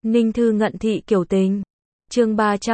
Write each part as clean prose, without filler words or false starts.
Ninh Thư ngận thị kiểu tình. Chương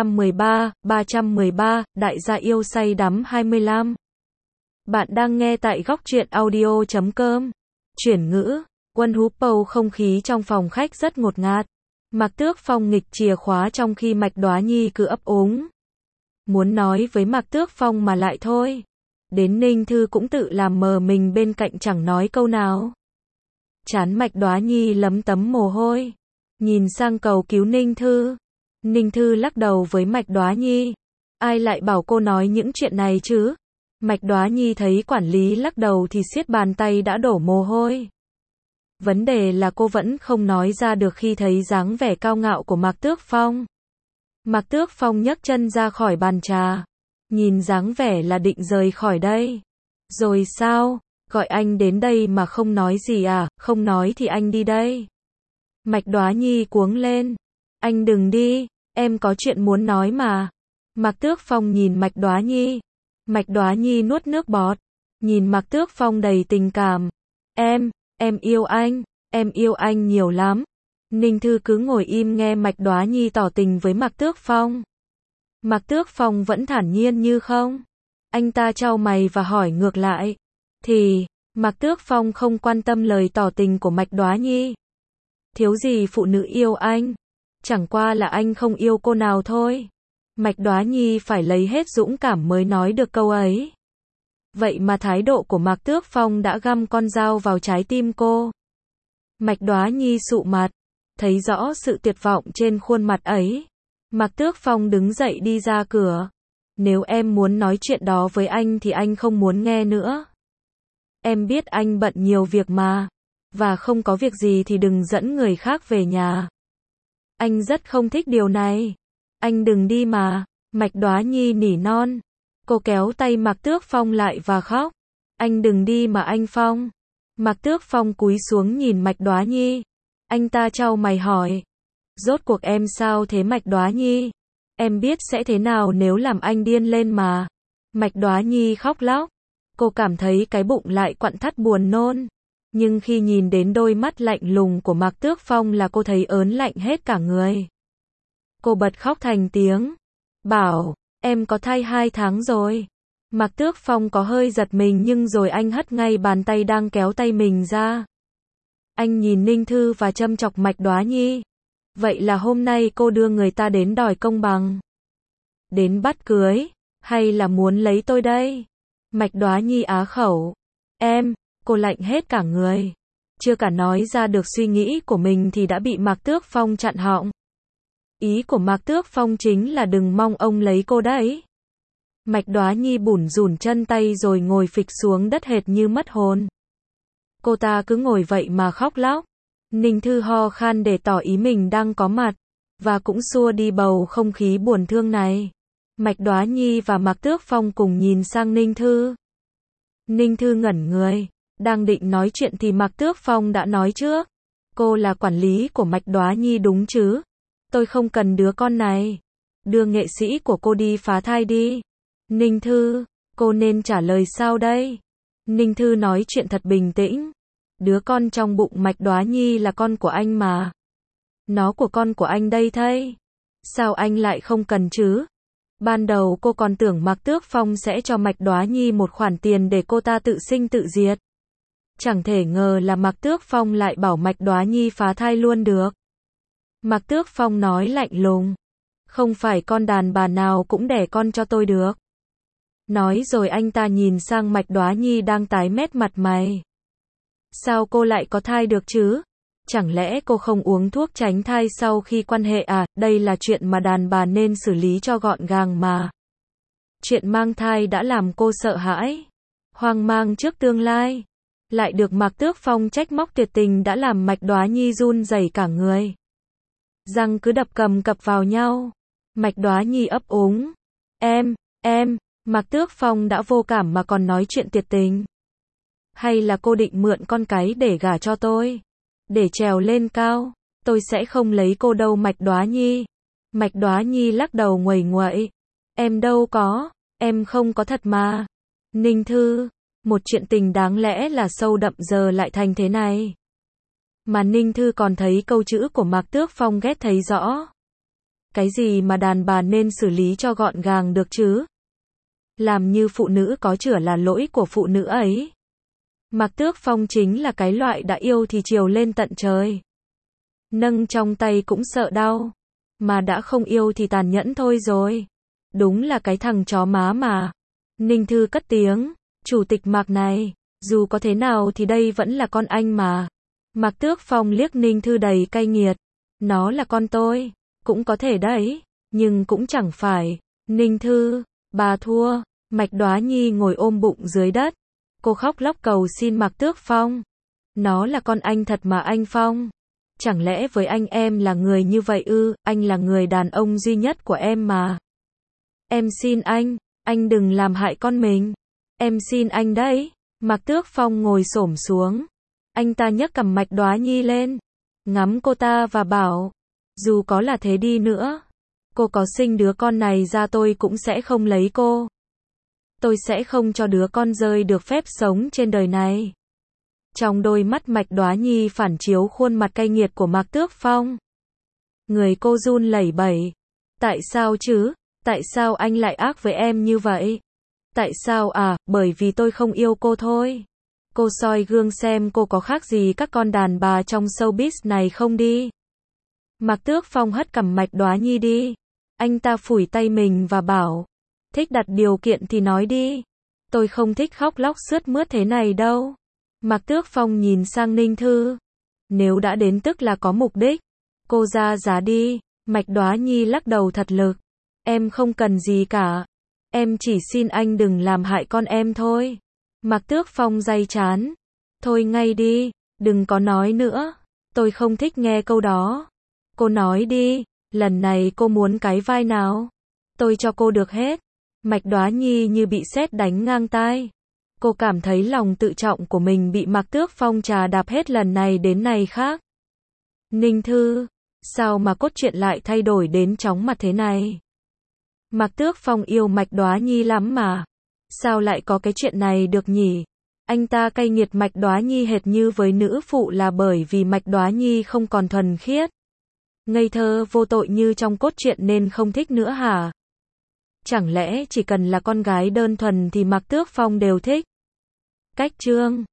313, đại gia yêu say đắm 25. Bạn đang nghe tại góc truyện audio.com. Chuyển ngữ, Quân Hú Pầu không khí trong phòng khách rất ngột ngạt. Mạc Tước Phong nghịch chìa khóa trong khi Mạch Đóa Nhi cứ ấp úng. Muốn nói với Mạc Tước Phong mà lại thôi. Đến Ninh Thư cũng tự làm mờ mình bên cạnh chẳng nói câu nào. Trán Mạch Đóa Nhi lấm tấm mồ hôi. Nhìn sang cầu cứu Ninh Thư. Ninh Thư lắc đầu với Mạch Đóa Nhi. Ai lại bảo cô nói những chuyện này chứ? Mạch Đóa Nhi thấy quản lý lắc đầu thì siết bàn tay đã đổ mồ hôi. Vấn đề là cô vẫn không nói ra được khi thấy dáng vẻ cao ngạo của Mạc Tước Phong. Mạc Tước Phong nhấc chân ra khỏi bàn trà. Nhìn dáng vẻ là định rời khỏi đây. Rồi sao? Gọi anh đến đây mà không nói gì à? Không nói thì anh đi đây. Mạch Đóa Nhi cuống lên. Anh đừng đi, em có chuyện muốn nói mà. Mạc Tước Phong nhìn Mạch Đóa Nhi. Mạch Đóa Nhi nuốt nước bọt. Nhìn Mạc Tước Phong đầy tình cảm. Em yêu anh nhiều lắm. Ninh Thư cứ ngồi im nghe Mạch Đóa Nhi tỏ tình với Mạc Tước Phong. Mạc Tước Phong vẫn thản nhiên như không. Anh ta chau mày và hỏi ngược lại. Thì, Mạc Tước Phong không quan tâm lời tỏ tình của Mạch Đóa Nhi. Thiếu gì phụ nữ yêu anh. Chẳng qua là anh không yêu cô nào thôi. Mạch Đóa Nhi phải lấy hết dũng cảm mới nói được câu ấy. Vậy mà thái độ của Mạc Tước Phong đã găm con dao vào trái tim cô. Mạch Đóa Nhi sụ mặt. Thấy rõ sự tuyệt vọng trên khuôn mặt ấy. Mạc Tước Phong đứng dậy đi ra cửa. Nếu em muốn nói chuyện đó với anh thì anh không muốn nghe nữa. Em biết anh bận nhiều việc mà. Và không có việc gì thì đừng dẫn người khác về nhà. Anh rất không thích điều này. Anh đừng đi mà. Mạch Đóa Nhi nỉ non. Cô kéo tay Mạc Tước Phong lại và khóc. Anh đừng đi mà anh Phong. Mạc Tước Phong cúi xuống nhìn Mạch Đóa Nhi. Anh ta chau mày hỏi. Rốt cuộc em sao thế Mạch Đóa Nhi? Em biết sẽ thế nào nếu làm anh điên lên mà. Mạch Đóa Nhi khóc lóc. Cô cảm thấy cái bụng lại quặn thắt buồn nôn. Nhưng khi nhìn đến đôi mắt lạnh lùng của Mạc Tước Phong là cô thấy ớn lạnh hết cả người. Cô bật khóc thành tiếng. Bảo, em có thai 2 tháng rồi. Mạc Tước Phong có hơi giật mình nhưng rồi anh hất ngay bàn tay đang kéo tay mình ra. Anh nhìn Ninh Thư và châm chọc Mạch Đóa Nhi. Vậy là hôm nay cô đưa người ta đến đòi công bằng. Đến bắt cưới, hay là muốn lấy tôi đây? Mạch Đóa Nhi á khẩu. Cô lạnh hết cả người. Chưa cả nói ra được suy nghĩ của mình thì đã bị Mạc Tước Phong chặn họng. Ý của Mạc Tước Phong chính là đừng mong ông lấy cô đấy. Mạch Đóa Nhi bủn rủn chân tay rồi ngồi phịch xuống đất hệt như mất hồn. Cô ta cứ ngồi vậy mà khóc lóc. Ninh Thư ho khan để tỏ ý mình đang có mặt. Và cũng xua đi bầu không khí buồn thương này. Mạch Đóa Nhi và Mạc Tước Phong cùng nhìn sang Ninh Thư. Ninh Thư ngẩn người. Đang định nói chuyện thì Mạc Tước Phong đã nói trước. Cô là quản lý của Mạch Đóa Nhi đúng chứ? Tôi không cần đứa con này. Đưa nghệ sĩ của cô đi phá thai đi. Ninh Thư, cô nên trả lời sao đây? Ninh Thư nói chuyện thật bình tĩnh. Đứa con trong bụng Mạch Đóa Nhi là con của anh mà. Nó của con của anh đây thây. Sao anh lại không cần chứ? Ban đầu cô còn tưởng Mạc Tước Phong sẽ cho Mạch Đóa Nhi một khoản tiền để cô ta tự sinh tự diệt. Chẳng thể ngờ là Mạc Tước Phong lại bảo Mạch Đóa Nhi phá thai luôn được. Mạc Tước Phong nói lạnh lùng. Không phải con đàn bà nào cũng đẻ con cho tôi được. Nói rồi anh ta nhìn sang Mạch Đóa Nhi đang tái mét mặt mày. Sao cô lại có thai được chứ? Chẳng lẽ cô không uống thuốc tránh thai sau khi quan hệ à? Đây là chuyện mà đàn bà nên xử lý cho gọn gàng mà. Chuyện mang thai đã làm cô sợ hãi, hoang mang trước tương lai. Lại được Mạc Tước Phong trách móc tuyệt tình đã làm Mạch Đóa Nhi run rẩy cả người. Răng cứ đập cầm cập vào nhau. Mạch Đóa Nhi ấp úng. Mạc Tước Phong đã vô cảm mà còn nói chuyện tuyệt tình. Hay là cô định mượn con cái để gả cho tôi? Để trèo lên cao? Tôi sẽ không lấy cô đâu Mạch Đóa Nhi. Mạch Đóa Nhi lắc đầu nguầy nguậy. Em đâu có, em không có thật mà. Ninh Thư, một chuyện tình đáng lẽ là sâu đậm giờ lại thành thế này. Mà Ninh Thư còn thấy câu chữ của Mạc Tước Phong ghét thấy rõ. Cái gì mà đàn bà nên xử lý cho gọn gàng được chứ? Làm như phụ nữ có chửa là lỗi của phụ nữ ấy. Mạc Tước Phong chính là cái loại đã yêu thì chiều lên tận trời. Nâng trong tay cũng sợ đau. Mà đã không yêu thì tàn nhẫn thôi rồi. Đúng là cái thằng chó má mà. Ninh Thư cất tiếng, chủ tịch Mạc này, dù có thế nào thì đây vẫn là con anh mà. Mạc Tước Phong liếc Ninh Thư đầy cay nghiệt. Nó là con tôi, cũng có thể đấy, nhưng cũng chẳng phải. Ninh Thư, bà thua. Mạch Đóa Nhi ngồi ôm bụng dưới đất. Cô khóc lóc cầu xin Mạc Tước Phong. Nó là con anh thật mà anh Phong. Chẳng lẽ với anh em là người như vậy ư? Anh là người đàn ông duy nhất của em mà. Em xin anh đừng làm hại con mình. Em xin anh đấy. Mạc Tước Phong ngồi xổm xuống. Anh ta nhấc cằm Mạch Đóa Nhi lên, ngắm cô ta và bảo, dù có là thế đi nữa, cô có sinh đứa con này ra tôi cũng sẽ không lấy cô. Tôi sẽ không cho đứa con rơi được phép sống trên đời này. Trong đôi mắt Mạch Đóa Nhi phản chiếu khuôn mặt cay nghiệt của Mạc Tước Phong. Người cô run lẩy bẩy. Tại sao chứ? Tại sao anh lại ác với em như vậy? Tại sao à? Bởi vì tôi không yêu cô thôi. Cô soi gương xem cô có khác gì các con đàn bà trong showbiz này không đi. Mạc Tước Phong hất cằm Mạch Đóa Nhi đi. Anh ta phủi tay mình và bảo, thích đặt điều kiện thì nói đi. Tôi không thích khóc lóc sướt mướt thế này đâu. Mạc Tước Phong nhìn sang Ninh Thư. Nếu đã đến tức là có mục đích. Cô ra giá đi. Mạch Đóa Nhi lắc đầu thật lực. Em không cần gì cả. Em chỉ xin anh đừng làm hại con em thôi. Mạc Tước Phong day chán. Thôi ngay đi, đừng có nói nữa. Tôi không thích nghe câu đó. Cô nói đi, lần này cô muốn cái vai nào? Tôi cho cô được hết. Mạch Đóa Nhi như bị sét đánh ngang tai. Cô cảm thấy lòng tự trọng của mình bị Mạc Tước Phong trà đạp hết lần này đến này khác. Ninh Thư, sao mà cốt truyện lại thay đổi đến chóng mặt thế này? Mạc Tước Phong yêu Mạch Đóa Nhi lắm mà. Sao lại có cái chuyện này được nhỉ? Anh ta cay nghiệt Mạch Đóa Nhi hệt như với nữ phụ là bởi vì Mạch Đóa Nhi không còn thuần khiết, ngây thơ vô tội như trong cốt truyện nên không thích nữa hả? Chẳng lẽ chỉ cần là con gái đơn thuần thì Mạc Tước Phong đều thích? Cách chương